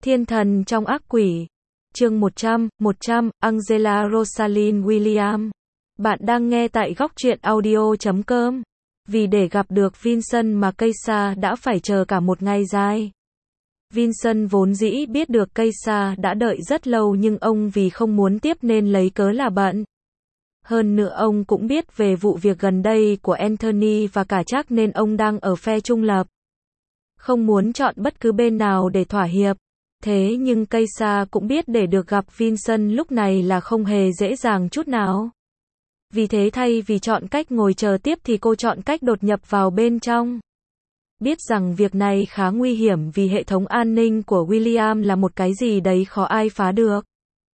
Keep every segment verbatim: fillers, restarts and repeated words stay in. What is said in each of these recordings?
Thiên thần trong ác quỷ. Chương một trăm, một trăm, Angela Rosalind Williams. Bạn đang nghe tại góc truyện audio chấm com. Vì để gặp được Vincent mà Keisa đã phải chờ cả một ngày dài. Vincent vốn dĩ biết được Keisa đã đợi rất lâu nhưng ông vì không muốn tiếp nên lấy cớ là bận. Hơn nữa ông cũng biết về vụ việc gần đây của Anthony và cả Jack nên ông đang ở phe trung lập. Không muốn chọn bất cứ bên nào để thỏa hiệp. Thế nhưng Keisa cũng biết để được gặp Vincent lúc này là không hề dễ dàng chút nào. Vì thế thay vì chọn cách ngồi chờ tiếp thì cô chọn cách đột nhập vào bên trong. Biết rằng việc này khá nguy hiểm vì hệ thống an ninh của William là một cái gì đấy khó ai phá được.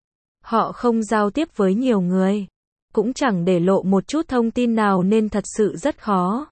Họ không giao tiếp với nhiều người, cũng chẳng để lộ một chút thông tin nào nên thật sự rất khó.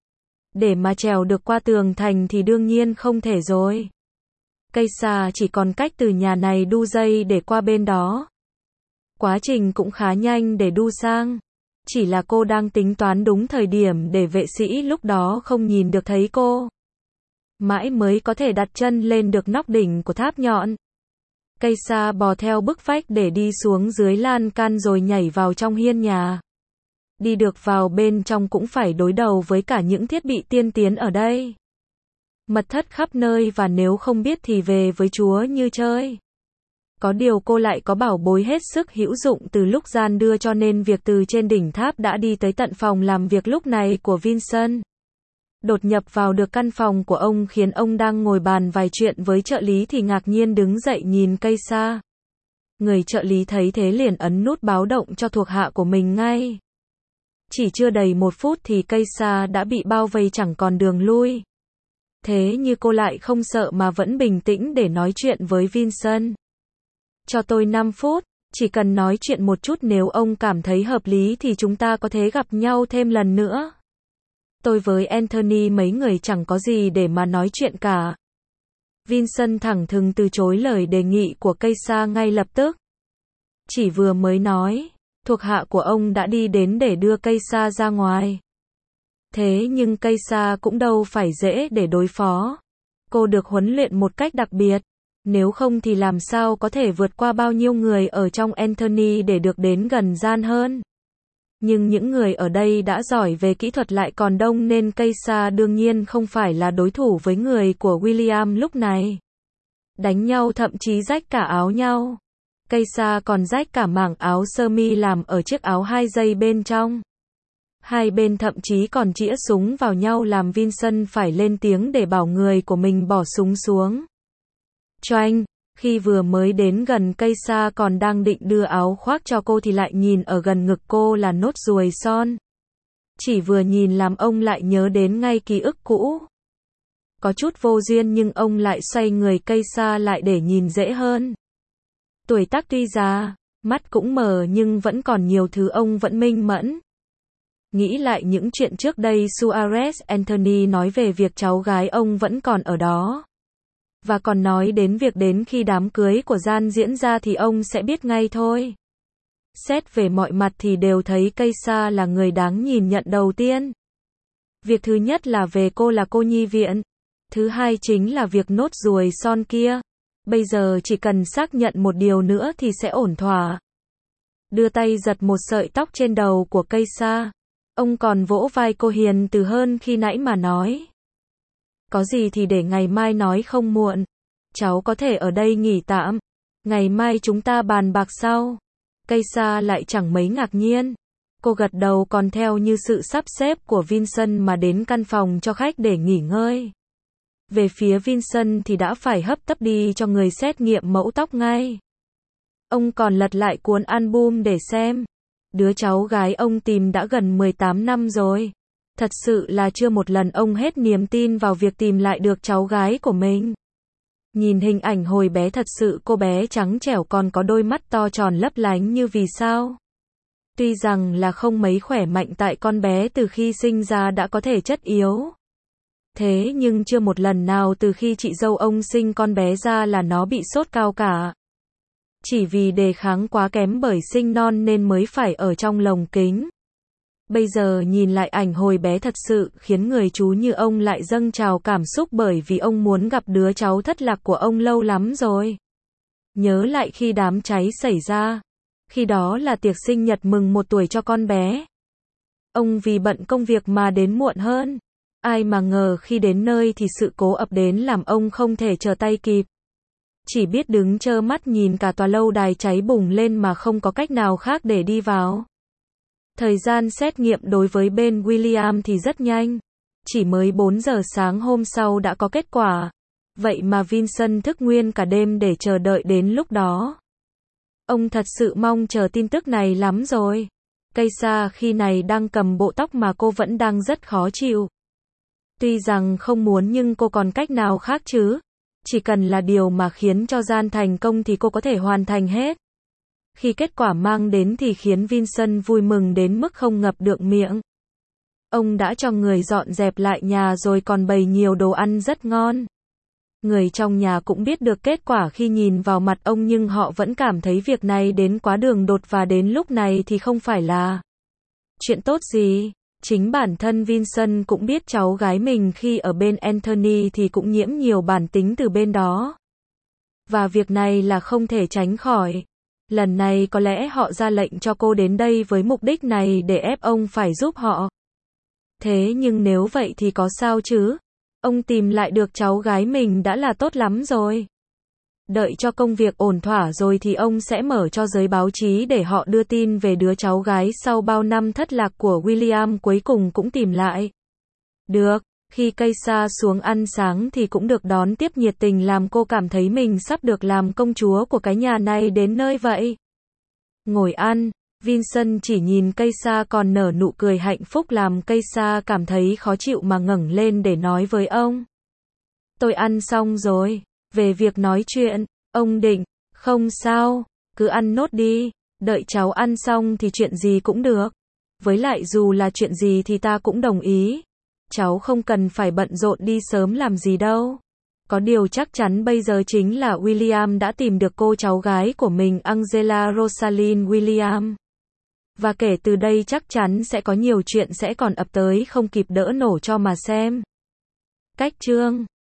Để mà trèo được qua tường thành thì đương nhiên không thể rồi. Keisa chỉ còn cách từ nhà này đu dây để qua bên đó. Quá trình cũng khá nhanh để đu sang. Chỉ là cô đang tính toán đúng thời điểm để vệ sĩ lúc đó không nhìn được thấy cô. Mãi mới có thể đặt chân lên được nóc đỉnh của tháp nhọn. Keisa bò theo bức vách để đi xuống dưới lan can rồi nhảy vào trong hiên nhà. Đi được vào bên trong cũng phải đối đầu với cả những thiết bị tiên tiến ở đây. Mật thất khắp nơi và nếu không biết thì về với Chúa như chơi. Có điều cô lại có bảo bối hết sức hữu dụng từ lúc gian đưa cho nên việc từ trên đỉnh tháp đã đi tới tận phòng làm việc lúc này của Vincent. Đột nhập vào được căn phòng của ông khiến ông đang ngồi bàn vài chuyện với trợ lý thì ngạc nhiên đứng dậy nhìn Keisa. Người trợ lý thấy thế liền ấn nút báo động cho thuộc hạ của mình ngay. Chỉ chưa đầy một phút thì Keisa đã bị bao vây chẳng còn đường lui. Thế như cô lại không sợ mà vẫn bình tĩnh để nói chuyện với Vincent. Cho tôi năm phút, chỉ cần nói chuyện một chút nếu ông cảm thấy hợp lý thì chúng ta có thể gặp nhau thêm lần nữa. Tôi với Anthony mấy người chẳng có gì để mà nói chuyện cả. Vincent thẳng thừng từ chối lời đề nghị của Keisa ngay lập tức. Chỉ vừa mới nói, thuộc hạ của ông đã đi đến để đưa Keisa ra ngoài. Thế nhưng Keisa cũng đâu phải dễ để đối phó. Cô được huấn luyện một cách đặc biệt. Nếu không thì làm sao có thể vượt qua bao nhiêu người ở trong Anthony để được đến gần gian hơn. Nhưng những người ở đây đã giỏi về kỹ thuật lại còn đông nên Keisa đương nhiên không phải là đối thủ với người của William lúc này. Đánh nhau thậm chí rách cả áo nhau. Keisa còn rách cả mảng áo sơ mi làm ở chiếc áo hai dây bên trong. Hai bên thậm chí còn chĩa súng vào nhau làm Vincent phải lên tiếng để bảo người của mình bỏ súng xuống. Choanh, khi vừa mới đến gần Keisa còn đang định đưa áo khoác cho cô thì lại nhìn ở gần ngực cô là nốt ruồi son. Chỉ vừa nhìn làm ông lại nhớ đến ngay ký ức cũ. Có chút vô duyên nhưng ông lại xoay người Keisa lại để nhìn dễ hơn. Tuổi tác tuy già, mắt cũng mờ nhưng vẫn còn nhiều thứ ông vẫn minh mẫn. Nghĩ lại những chuyện trước đây Suarez Anthony nói về việc cháu gái ông vẫn còn ở đó. Và còn nói đến việc đến khi đám cưới của gian diễn ra thì ông sẽ biết ngay thôi. Xét về mọi mặt thì đều thấy Keisa là người đáng nhìn nhận đầu tiên. Việc thứ nhất là về cô là cô nhi viện. Thứ hai chính là việc nốt ruồi son kia. Bây giờ chỉ cần xác nhận một điều nữa thì sẽ ổn thỏa. Đưa tay giật một sợi tóc trên đầu của Keisa. Ông còn vỗ vai cô hiền từ hơn khi nãy mà nói. Có gì thì để ngày mai nói không muộn. Cháu có thể ở đây nghỉ tạm. Ngày mai chúng ta bàn bạc sau. Keisa lại chẳng mấy ngạc nhiên. Cô gật đầu còn theo như sự sắp xếp của Vincent mà đến căn phòng cho khách để nghỉ ngơi. Về phía Vincent thì đã phải hấp tấp đi cho người xét nghiệm mẫu tóc ngay. Ông còn lật lại cuốn album để xem. Đứa cháu gái ông tìm đã gần mười tám năm rồi. Thật sự là chưa một lần ông hết niềm tin vào việc tìm lại được cháu gái của mình. Nhìn hình ảnh hồi bé thật sự cô bé trắng trẻo còn có đôi mắt to tròn lấp lánh như vì sao. Tuy rằng là không mấy khỏe mạnh tại con bé từ khi sinh ra đã có thể chất yếu. Thế nhưng chưa một lần nào từ khi chị dâu ông sinh con bé ra là nó bị sốt cao cả. Chỉ vì đề kháng quá kém bởi sinh non nên mới phải ở trong lồng kính. Bây giờ nhìn lại ảnh hồi bé thật sự khiến người chú như ông lại dâng trào cảm xúc bởi vì ông muốn gặp đứa cháu thất lạc của ông lâu lắm rồi. Nhớ lại khi đám cháy xảy ra. Khi đó là tiệc sinh nhật mừng một tuổi cho con bé. Ông vì bận công việc mà đến muộn hơn. Ai mà ngờ khi đến nơi thì sự cố ập đến làm ông không thể trở tay kịp. Chỉ biết đứng trơ mắt nhìn cả tòa lâu đài cháy bùng lên mà không có cách nào khác để đi vào. Thời gian xét nghiệm đối với bên William thì rất nhanh. Chỉ mới bốn giờ sáng hôm sau đã có kết quả. Vậy mà Vincent thức nguyên cả đêm để chờ đợi đến lúc đó. Ông thật sự mong chờ tin tức này lắm rồi. Kaysa khi này đang cầm bộ tóc mà cô vẫn đang rất khó chịu. Tuy rằng không muốn nhưng cô còn cách nào khác chứ. Chỉ cần là điều mà khiến cho gian thành công thì cô có thể hoàn thành hết. Khi kết quả mang đến thì khiến Vincent vui mừng đến mức không ngập được miệng. Ông đã cho người dọn dẹp lại nhà rồi còn bày nhiều đồ ăn rất ngon. Người trong nhà cũng biết được kết quả khi nhìn vào mặt ông nhưng họ vẫn cảm thấy việc này đến quá đường đột và đến lúc này thì không phải là chuyện tốt gì. Chính bản thân Vincent cũng biết cháu gái mình khi ở bên Anthony thì cũng nhiễm nhiều bản tính từ bên đó. Và việc này là không thể tránh khỏi. Lần này có lẽ họ ra lệnh cho cô đến đây với mục đích này để ép ông phải giúp họ. Thế nhưng nếu vậy thì có sao chứ? Ông tìm lại được cháu gái mình đã là tốt lắm rồi. Đợi cho công việc ổn thỏa rồi thì ông sẽ mở cho giới báo chí để họ đưa tin về đứa cháu gái sau bao năm thất lạc của William cuối cùng cũng tìm lại. Được, khi Kaysa xuống ăn sáng thì cũng được đón tiếp nhiệt tình làm cô cảm thấy mình sắp được làm công chúa của cái nhà này đến nơi vậy. Ngồi ăn, Vincent chỉ nhìn Kaysa còn nở nụ cười hạnh phúc làm Kaysa cảm thấy khó chịu mà ngẩng lên để nói với ông. Tôi ăn xong rồi. Về việc nói chuyện, ông định, không sao, cứ ăn nốt đi, đợi cháu ăn xong thì chuyện gì cũng được. Với lại dù là chuyện gì thì ta cũng đồng ý. Cháu không cần phải bận rộn đi sớm làm gì đâu. Có điều chắc chắn bây giờ chính là William đã tìm được cô cháu gái của mình Angela Rosalind William. Và kể từ đây chắc chắn sẽ có nhiều chuyện sẽ còn ập tới không kịp đỡ nổi cho mà xem. Cách chương